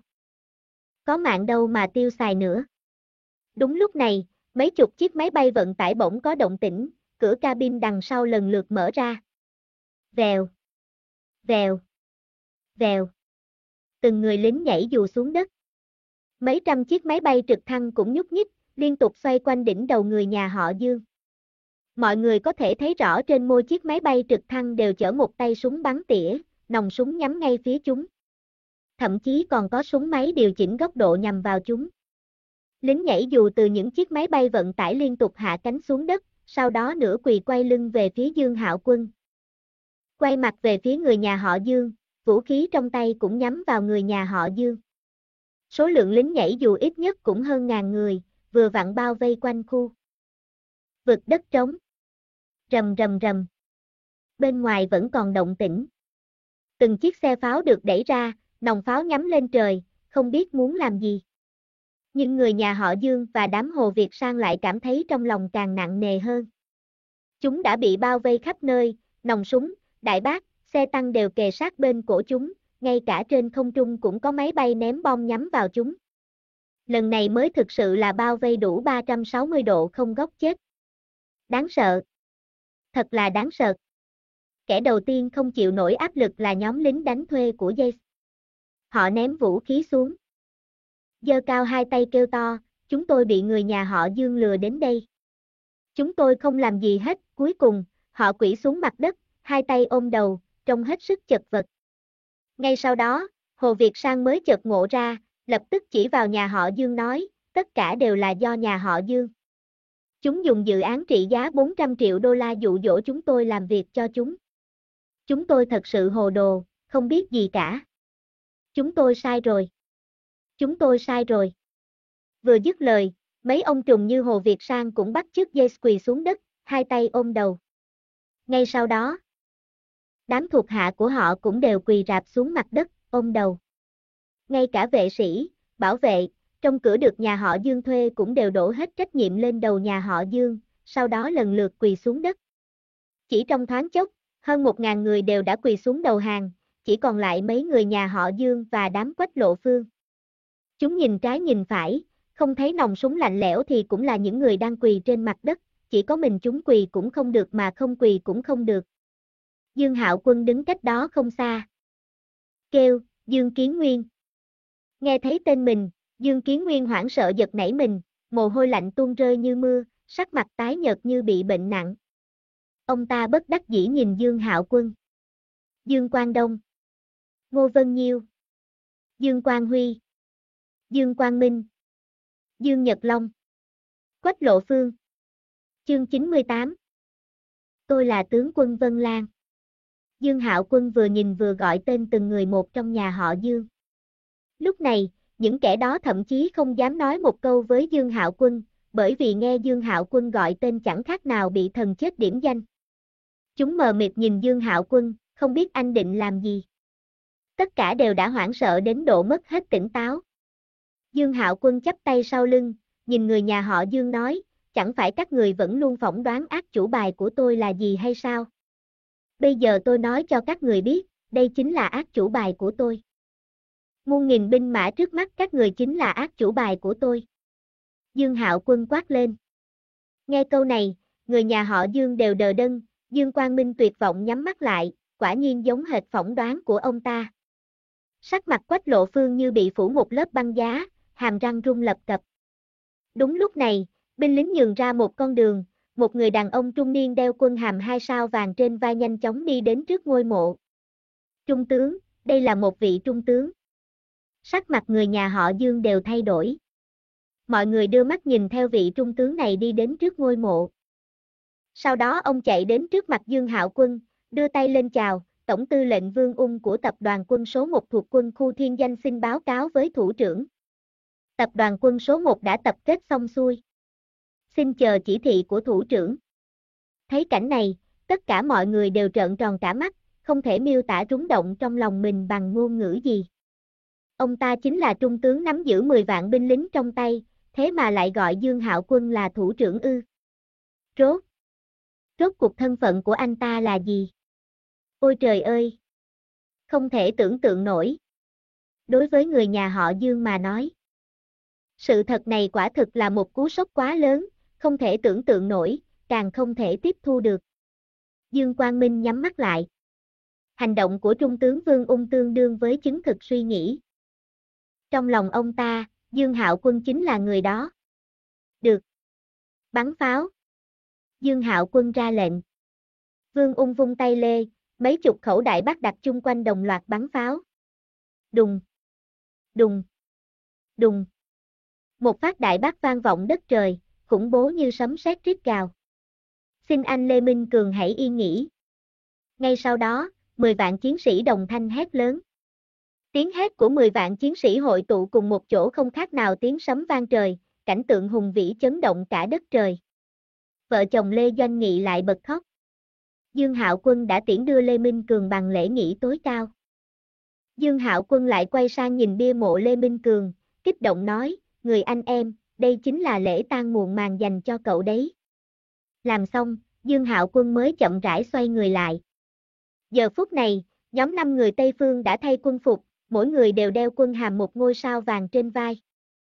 Có mạng đâu mà tiêu xài nữa. Đúng lúc này, mấy chục chiếc máy bay vận tải bỗng có động tĩnh, cửa cabin đằng sau lần lượt mở ra. Vèo, vèo, vèo. Từng người lính nhảy dù xuống đất. Mấy trăm chiếc máy bay trực thăng cũng nhúc nhích, liên tục xoay quanh đỉnh đầu người nhà họ Dương. Mọi người có thể thấy rõ trên môi chiếc máy bay trực thăng đều chở một tay súng bắn tỉa, nòng súng nhắm ngay phía chúng. Thậm chí còn có súng máy điều chỉnh góc độ nhằm vào chúng. Lính nhảy dù từ những chiếc máy bay vận tải liên tục hạ cánh xuống đất, sau đó nửa quỳ quay lưng về phía Dương Hạo Quân. Quay mặt về phía người nhà họ Dương, vũ khí trong tay cũng nhắm vào người nhà họ Dương. Số lượng lính nhảy dù ít nhất cũng hơn 1000 người, vừa vặn bao vây quanh khu vực đất trống. Rầm rầm rầm. Bên ngoài vẫn còn động tĩnh. Từng chiếc xe pháo được đẩy ra, nòng pháo nhắm lên trời, không biết muốn làm gì. Nhưng người nhà họ Dương và đám Hồ Việt Sang lại cảm thấy trong lòng càng nặng nề hơn. Chúng đã bị bao vây khắp nơi, nòng súng, đại bác, xe tăng đều kề sát bên cổ chúng, ngay cả trên không trung cũng có máy bay ném bom nhắm vào chúng. Lần này mới thực sự là bao vây đủ 360 độ không góc chết. Đáng sợ. Thật là đáng sợ. Kẻ đầu tiên không chịu nổi áp lực là nhóm lính đánh thuê của Yates. Họ ném vũ khí xuống. Giơ cao hai tay kêu to, chúng tôi bị người nhà họ Dương lừa đến đây. Chúng tôi không làm gì hết, cuối cùng, họ quỵ xuống mặt đất, hai tay ôm đầu, trông hết sức chật vật. Ngay sau đó, Hồ Việt Sang mới chợt ngộ ra, lập tức chỉ vào nhà họ Dương nói, tất cả đều là do nhà họ Dương. Chúng dùng dự án trị giá 400 triệu đô la dụ dỗ chúng tôi làm việc cho chúng. Chúng tôi thật sự hồ đồ, không biết gì cả. Chúng tôi sai rồi. Chúng tôi sai rồi. Vừa dứt lời, mấy ông trùm như Hồ Việt Sang cũng bắt chước Yates quỳ xuống đất, hai tay ôm đầu. Ngay sau đó, đám thuộc hạ của họ cũng đều quỳ rạp xuống mặt đất, ôm đầu. Ngay cả vệ sĩ, bảo vệ, trong cửa được nhà họ Dương thuê cũng đều đổ hết trách nhiệm lên đầu nhà họ Dương, sau đó lần lượt quỳ xuống đất. Chỉ trong thoáng chốc, hơn 1000 người đều đã quỳ xuống đầu hàng, chỉ còn lại mấy người nhà họ Dương và đám Quách Lộ Phương. Chúng nhìn trái nhìn phải, không thấy nòng súng lạnh lẽo thì cũng là những người đang quỳ trên mặt đất, chỉ có mình chúng quỳ cũng không được mà không quỳ cũng không được. Dương Hạo Quân đứng cách đó không xa. Kêu, Dương Kiến Nguyên. Nghe thấy tên mình, Dương Kiến Nguyên hoảng sợ giật nảy mình, mồ hôi lạnh tuôn rơi như mưa, sắc mặt tái nhợt như bị bệnh nặng. Ông ta bất đắc dĩ nhìn Dương Hạo Quân. Dương Quang Đông. Ngô Vân Nhiêu. Dương Quang Huy. Dương Quang Minh. Dương Nhật Long. Quách Lộ Phương. Chương 98. Tôi là tướng quân Vân Lan. Dương Hạo Quân vừa nhìn vừa gọi tên từng người một trong nhà họ Dương. Lúc này, những kẻ đó thậm chí không dám nói một câu với Dương Hạo Quân, bởi vì nghe Dương Hạo Quân gọi tên chẳng khác nào bị thần chết điểm danh. Chúng mờ mịt nhìn Dương Hạo Quân, không biết anh định làm gì. Tất cả đều đã hoảng sợ đến độ mất hết tỉnh táo. Dương Hạo Quân chắp tay sau lưng, nhìn người nhà họ Dương nói, chẳng phải các người vẫn luôn phỏng đoán ác chủ bài của tôi là gì hay sao? Bây giờ tôi nói cho các người biết, đây chính là ác chủ bài của tôi. Muôn nghìn binh mã trước mắt các người chính là ác chủ bài của tôi. Dương Hạo Quân quát lên. Nghe câu này, người nhà họ Dương đều đờ đẫn, Dương Quang Minh tuyệt vọng nhắm mắt lại, quả nhiên giống hệt phỏng đoán của ông ta. Sắc mặt Quách Lộ Phương như bị phủ một lớp băng giá, hàm răng rung lập cập. Đúng lúc này, binh lính nhường ra một con đường, một người đàn ông trung niên đeo quân hàm 2 sao vàng trên vai nhanh chóng đi đến trước ngôi mộ. Trung tướng, đây là một vị trung tướng. Sắc mặt người nhà họ Dương đều thay đổi. Mọi người đưa mắt nhìn theo vị trung tướng này đi đến trước ngôi mộ. Sau đó ông chạy đến trước mặt Dương Hạo Quân, đưa tay lên chào, Tổng tư lệnh Vương Ung của tập đoàn quân số 1 thuộc quân khu Thiên Danh xin báo cáo với thủ trưởng. Tập đoàn quân số 1 đã tập kết xong xuôi. Xin chờ chỉ thị của thủ trưởng. Thấy cảnh này, tất cả mọi người đều trợn tròn cả mắt, không thể miêu tả rúng động trong lòng mình bằng ngôn ngữ gì. Ông ta chính là trung tướng nắm giữ 10 vạn binh lính trong tay, thế mà lại gọi Dương Hạo Quân là thủ trưởng ư? Rốt cuộc thân phận của anh ta là gì? Ôi trời ơi! Không thể tưởng tượng nổi. Đối với người nhà họ Dương mà nói, sự thật này quả thực là một cú sốc quá lớn, không thể tưởng tượng nổi, càng không thể tiếp thu được. Dương Quang Minh nhắm mắt lại. Hành động của Trung tướng Vương Ung tương đương với chứng thực suy nghĩ. Trong lòng ông ta, Dương Hạo Quân chính là người đó. Được. Bắn pháo. Dương Hạo Quân ra lệnh. Vương Ung vung tay lê, mấy chục khẩu đại bác đặt chung quanh đồng loạt bắn pháo. Đùng. Đùng. Đùng. Một phát đại bác vang vọng đất trời, khủng bố như sấm sét rít gào. Xin anh Lê Minh Cường hãy yên nghỉ. Ngay sau đó, 10 vạn chiến sĩ đồng thanh hét lớn. Tiếng hét của 10 vạn chiến sĩ hội tụ cùng một chỗ không khác nào tiếng sấm vang trời, cảnh tượng hùng vĩ chấn động cả đất trời. Vợ chồng Lê Doanh Nghị lại bật khóc. Dương Hạo Quân đã tiễn đưa Lê Minh Cường bằng lễ nghỉ tối cao. Dương Hạo Quân lại quay sang nhìn bia mộ Lê Minh Cường, kích động nói, người anh em, đây chính là lễ tang muộn màng dành cho cậu đấy. Làm xong, Dương Hạo Quân mới chậm rãi xoay người lại. Giờ phút này, nhóm 5 người Tây Phương đã thay quân phục, mỗi người đều đeo quân hàm một ngôi sao vàng trên vai.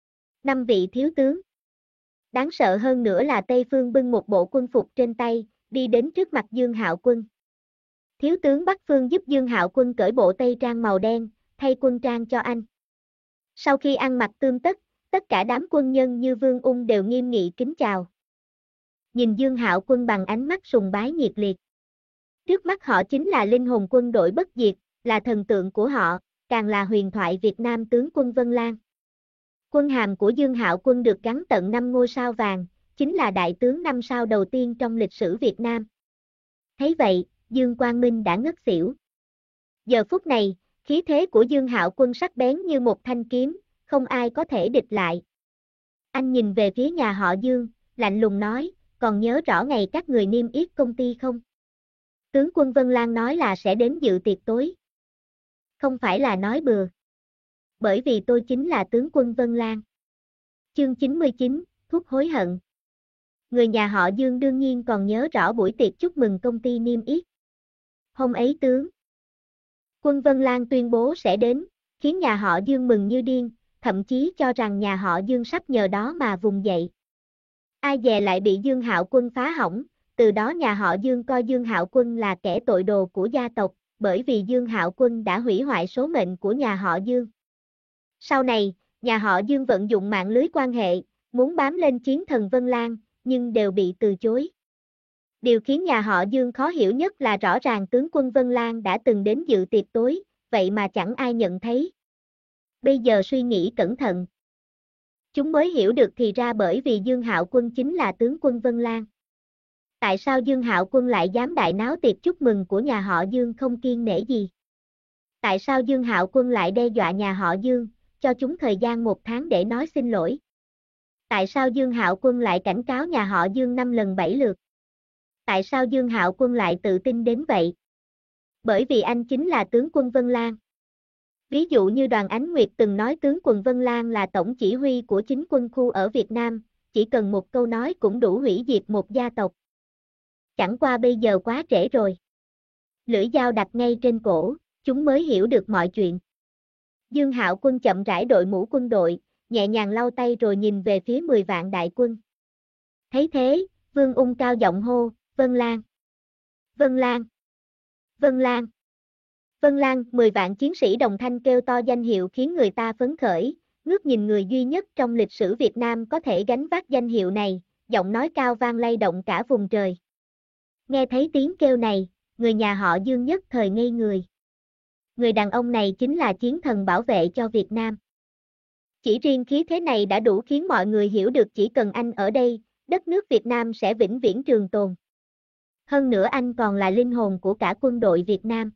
5 vị thiếu tướng. Đáng sợ hơn nữa là Tây Phương bưng một bộ quân phục trên tay, đi đến trước mặt Dương Hạo Quân. Thiếu tướng Bắc Phương giúp Dương Hạo Quân cởi bộ tây trang màu đen, thay quân trang cho anh. Sau khi ăn mặc tươm tất cả đám quân nhân như Vương Ung đều nghiêm nghị kính chào. Nhìn Dương Hạo Quân bằng ánh mắt sùng bái nhiệt liệt. Trước mắt họ chính là linh hồn quân đội bất diệt, là thần tượng của họ, càng là huyền thoại Việt Nam tướng quân Vân Lan. Quân hàm của Dương Hạo Quân được gắn tận 5 ngôi sao vàng, chính là đại tướng 5 sao đầu tiên trong lịch sử Việt Nam. Thấy vậy, Dương Quang Minh đã ngất xỉu. Giờ phút này, khí thế của Dương Hạo Quân sắc bén như một thanh kiếm, không ai có thể địch lại. Anh nhìn về phía nhà họ Dương, lạnh lùng nói, còn nhớ rõ ngày các người niêm yết công ty không? Tướng quân Vân Lan nói là sẽ đến dự tiệc tối. Không phải là nói bừa. Bởi vì tôi chính là tướng quân Vân Lan. Chương 99, thuốc hối hận. Người nhà họ Dương đương nhiên còn nhớ rõ buổi tiệc chúc mừng công ty niêm yết. Hôm ấy tướng quân Vân Lan tuyên bố sẽ đến, khiến nhà họ Dương mừng như điên, thậm chí cho rằng nhà họ Dương sắp nhờ đó mà vùng dậy. Ai dè lại bị Dương Hạo Quân phá hỏng, từ đó nhà họ Dương coi Dương Hạo Quân là kẻ tội đồ của gia tộc, bởi vì Dương Hạo Quân đã hủy hoại số mệnh của nhà họ Dương. Sau này, nhà họ Dương vận dụng mạng lưới quan hệ, muốn bám lên chiến thần Vân Lan, nhưng đều bị từ chối. Điều khiến nhà họ Dương khó hiểu nhất là rõ ràng tướng quân Vân Lan đã từng đến dự tiệc tối, vậy mà chẳng ai nhận thấy. Bây giờ suy nghĩ cẩn thận, chúng mới hiểu được thì ra bởi vì Dương Hạo Quân chính là tướng quân Vân Lan. Tại sao Dương Hạo Quân lại dám đại náo tiệc chúc mừng của nhà họ Dương không kiêng nể gì? Tại sao Dương Hạo Quân lại đe dọa nhà họ Dương, cho chúng thời gian 1 tháng để nói xin lỗi? Tại sao Dương Hạo Quân lại cảnh cáo nhà họ Dương 5 lần 7 lượt? Tại sao Dương Hạo Quân lại tự tin đến vậy? Bởi vì anh chính là tướng quân Vân Lan. Ví dụ như Đoàn Ánh Nguyệt từng nói tướng quân Vân Lan là tổng chỉ huy của chính quân khu ở Việt Nam, chỉ cần một câu nói cũng đủ hủy diệt một gia tộc. Chẳng qua bây giờ quá trễ rồi. Lưỡi dao đặt ngay trên cổ, chúng mới hiểu được mọi chuyện. Dương Hạo Quân chậm rãi đội mũ quân đội, nhẹ nhàng lau tay rồi nhìn về phía 10 vạn đại quân. Thấy thế, Vương Ung cao giọng hô, Vân Lan! Vân Lan! Vân Lan! Vân Lan, 10 vạn chiến sĩ đồng thanh kêu to danh hiệu khiến người ta phấn khởi, ngước nhìn người duy nhất trong lịch sử Việt Nam có thể gánh vác danh hiệu này, giọng nói cao vang lay động cả vùng trời. Nghe thấy tiếng kêu này, người nhà họ Dương nhất thời ngây người. Người đàn ông này chính là chiến thần bảo vệ cho Việt Nam. Chỉ riêng khí thế này đã đủ khiến mọi người hiểu được chỉ cần anh ở đây, đất nước Việt Nam sẽ vĩnh viễn trường tồn. Hơn nữa anh còn là linh hồn của cả quân đội Việt Nam.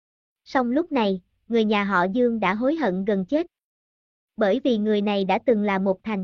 Song lúc này, người nhà họ Dương đã hối hận gần chết. Bởi vì người này đã từng là một thành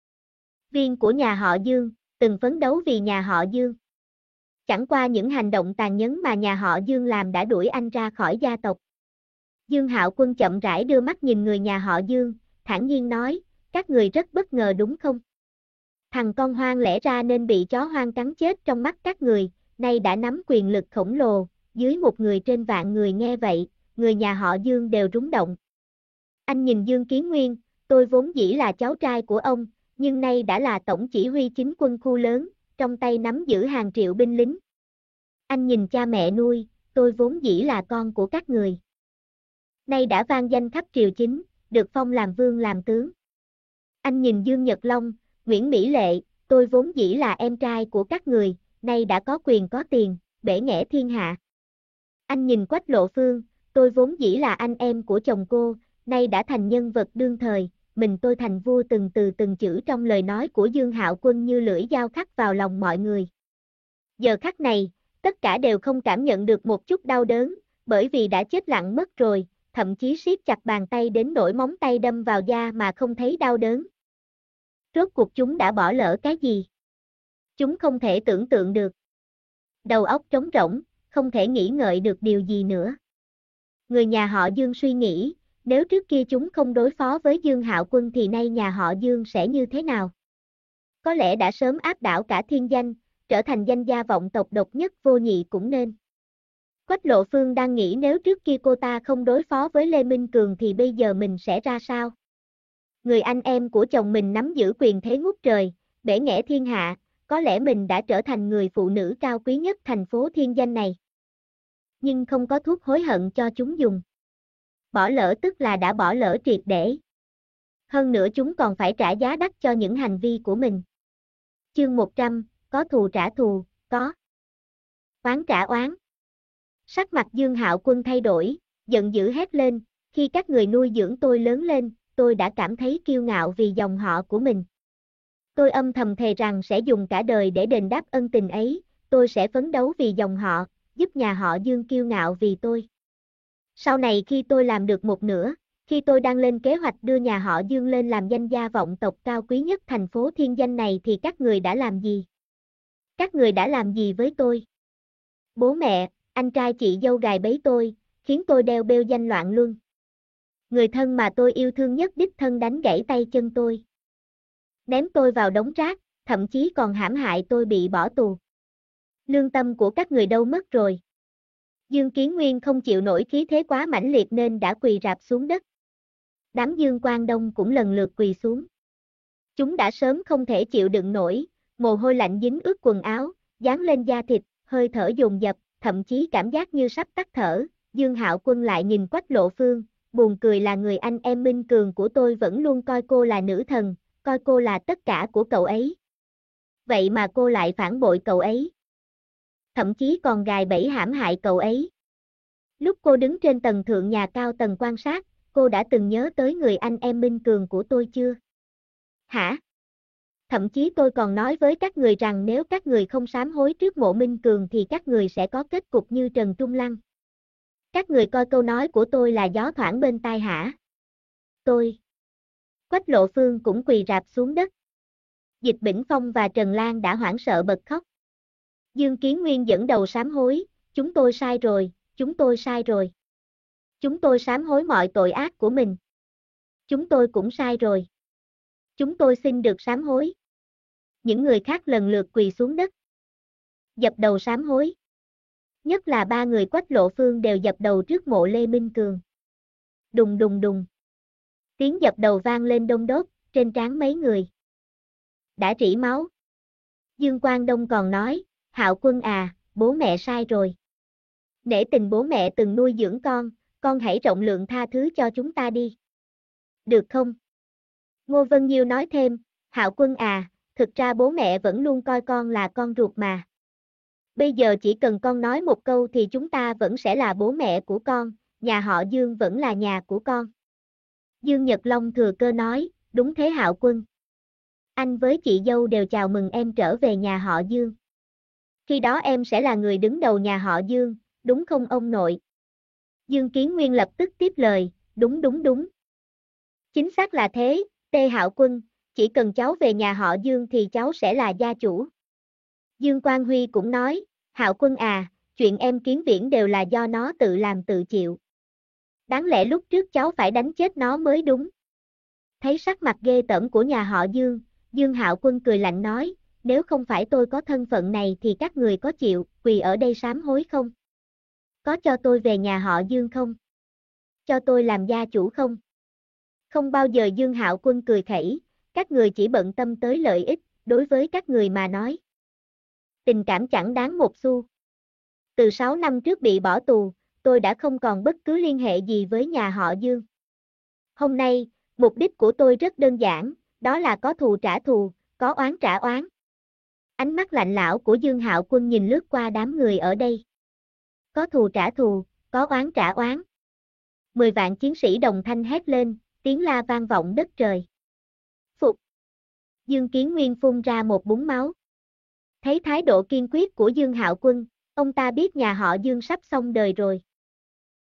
viên của nhà họ Dương, từng phấn đấu vì nhà họ Dương. Chẳng qua những hành động tàn nhẫn mà nhà họ Dương làm đã đuổi anh ra khỏi gia tộc. Dương Hạo Quân chậm rãi đưa mắt nhìn người nhà họ Dương, thản nhiên nói, các người rất bất ngờ đúng không? Thằng con hoang lẽ ra nên bị chó hoang cắn chết trong mắt các người, nay đã nắm quyền lực khổng lồ, dưới một người trên vạn người nghe vậy, người nhà họ Dương đều rúng động. Anh nhìn Dương Kiến Nguyên, tôi vốn dĩ là cháu trai của ông, nhưng nay đã là tổng chỉ huy chính quân khu lớn, trong tay nắm giữ hàng triệu binh lính. Anh nhìn cha mẹ nuôi, tôi vốn dĩ là con của các người. Nay đã vang danh khắp triều chính, được phong làm vương làm tướng. Anh nhìn Dương Nhật Long, Nguyễn Mỹ Lệ, tôi vốn dĩ là em trai của các người, nay đã có quyền có tiền, bể nghẽ thiên hạ. Anh nhìn Quách Lộ Phương, tôi vốn dĩ là anh em của chồng cô, nay đã thành nhân vật đương thời, mình tôi thành vua, từng từ từng chữ trong lời nói của Dương Hạo Quân như lưỡi dao khắc vào lòng mọi người. Giờ khắc này, tất cả đều không cảm nhận được một chút đau đớn, bởi vì đã chết lặng mất rồi, thậm chí siết chặt bàn tay đến nỗi móng tay đâm vào da mà không thấy đau đớn. Rốt cuộc chúng đã bỏ lỡ cái gì? Chúng không thể tưởng tượng được. Đầu óc trống rỗng, không thể nghĩ ngợi được điều gì nữa. Người nhà họ Dương suy nghĩ, nếu trước kia chúng không đối phó với Dương Hạo Quân thì nay nhà họ Dương sẽ như thế nào? Có lẽ đã sớm áp đảo cả thiên danh, trở thành danh gia vọng tộc độc nhất vô nhị cũng nên. Quách Lộ Phương đang nghĩ nếu trước kia cô ta không đối phó với Lê Minh Cường thì bây giờ mình sẽ ra sao? Người anh em của chồng mình nắm giữ quyền thế ngút trời, bể nghẽ thiên hạ, có lẽ mình đã trở thành người phụ nữ cao quý nhất thành phố thiên danh này. Nhưng không có thuốc hối hận cho chúng dùng. Bỏ lỡ tức là đã bỏ lỡ triệt để. Hơn nữa chúng còn phải trả giá đắt cho những hành vi của mình. Chương 100, có thù trả thù, có oán trả oán. Sắc mặt Dương Hạo Quân thay đổi, giận dữ hét lên, khi các người nuôi dưỡng tôi lớn lên, tôi đã cảm thấy kiêu ngạo vì dòng họ của mình. Tôi âm thầm thề rằng sẽ dùng cả đời để đền đáp ân tình ấy, tôi sẽ phấn đấu vì dòng họ, giúp nhà họ Dương kiêu ngạo vì tôi. Sau này khi tôi làm được một nửa, khi tôi đang lên kế hoạch đưa nhà họ Dương lên làm danh gia vọng tộc cao quý nhất thành phố thiên danh này thì các người đã làm gì? Các người đã làm gì với tôi? Bố mẹ, anh trai chị dâu gài bẫy tôi, khiến tôi đeo bêu danh loạn luân. Người thân mà tôi yêu thương nhất đích thân đánh gãy tay chân tôi. Ném tôi vào đống rác, thậm chí còn hãm hại tôi bị bỏ tù. Lương tâm của các người đâu mất rồi? Dương Kiến Nguyên không chịu nổi khí thế quá mãnh liệt nên đã quỳ rạp xuống đất. Đám Dương Quang Đông cũng lần lượt quỳ xuống. Chúng đã sớm không thể chịu đựng nổi, mồ hôi lạnh dính ướt quần áo, dán lên da thịt, hơi thở dồn dập, thậm chí cảm giác như sắp tắt thở. Dương Hạo Quân lại nhìn Quách Lộ Phương, buồn cười là người anh em Minh Cường của tôi vẫn luôn coi cô là nữ thần, coi cô là tất cả của cậu ấy. Vậy mà cô lại phản bội cậu ấy. Thậm chí còn gài bẫy hãm hại cậu ấy. Lúc cô đứng trên tầng thượng nhà cao tầng quan sát, cô đã từng nhớ tới người anh em Minh Cường của tôi chưa? Hả? Thậm chí tôi còn nói với các người rằng nếu các người không sám hối trước mộ Minh Cường thì các người sẽ có kết cục như Trần Trung Lăng. Các người coi câu nói của tôi là gió thoảng bên tai hả? Tôi. Quách Lộ Phương cũng quỳ rạp xuống đất. Dịch Bỉnh Phong và Trần Lan đã hoảng sợ bật khóc. Dương Kiến Nguyên dẫn đầu sám hối, chúng tôi sai rồi, chúng tôi sai rồi. Chúng tôi sám hối mọi tội ác của mình. Chúng tôi cũng sai rồi. Chúng tôi xin được sám hối. Những người khác lần lượt quỳ xuống đất. Dập đầu sám hối. Nhất là ba người Quách Lộ Phương đều dập đầu trước mộ Lê Minh Cường. Đùng đùng đùng. Tiếng dập đầu vang lên đôn đốt, trên trán mấy người đã rỉ máu. Dương Quang Đông còn nói, Hạo Quân à, bố mẹ sai rồi. Nể tình bố mẹ từng nuôi dưỡng con hãy rộng lượng tha thứ cho chúng ta đi. Được không? Ngô Vân Nhiêu nói thêm, Hạo Quân à, thực ra bố mẹ vẫn luôn coi con là con ruột mà. Bây giờ chỉ cần con nói một câu thì chúng ta vẫn sẽ là bố mẹ của con, nhà họ Dương vẫn là nhà của con. Dương Nhật Long thừa cơ nói, đúng thế Hạo Quân. Anh với chị dâu đều chào mừng em trở về nhà họ Dương. Khi đó em sẽ là người đứng đầu nhà họ Dương, đúng không ông nội? Dương Kiến Nguyên lập tức tiếp lời, đúng đúng đúng. Chính xác là thế, Tê Hạo Quân, chỉ cần cháu về nhà họ Dương thì cháu sẽ là gia chủ. Dương Quang Huy cũng nói, Hạo Quân à, chuyện em Kiến Viễn đều là do nó tự làm tự chịu. Đáng lẽ lúc trước cháu phải đánh chết nó mới đúng. Thấy sắc mặt ghê tởm của nhà họ Dương, Dương Hạo Quân cười lạnh nói, nếu không phải tôi có thân phận này thì các người có chịu quỳ ở đây sám hối không? Có cho tôi về nhà họ Dương không? Cho tôi làm gia chủ không? Không bao giờ. Dương Hạo Quân cười khẩy, các người chỉ bận tâm tới lợi ích, đối với các người mà nói. Tình cảm chẳng đáng một xu. Từ 6 năm trước bị bỏ tù, tôi đã không còn bất cứ liên hệ gì với nhà họ Dương. Hôm nay, mục đích của tôi rất đơn giản, đó là có thù trả thù, có oán trả oán. Ánh mắt lạnh lẽo của Dương Hạo Quân nhìn lướt qua đám người ở đây. Có thù trả thù, có oán trả oán. 10 vạn chiến sĩ đồng thanh hét lên, tiếng la vang vọng đất trời. Phục. Dương Kiến Nguyên phun ra một búng máu. Thấy thái độ kiên quyết của Dương Hạo Quân, ông ta biết nhà họ Dương sắp xong đời rồi.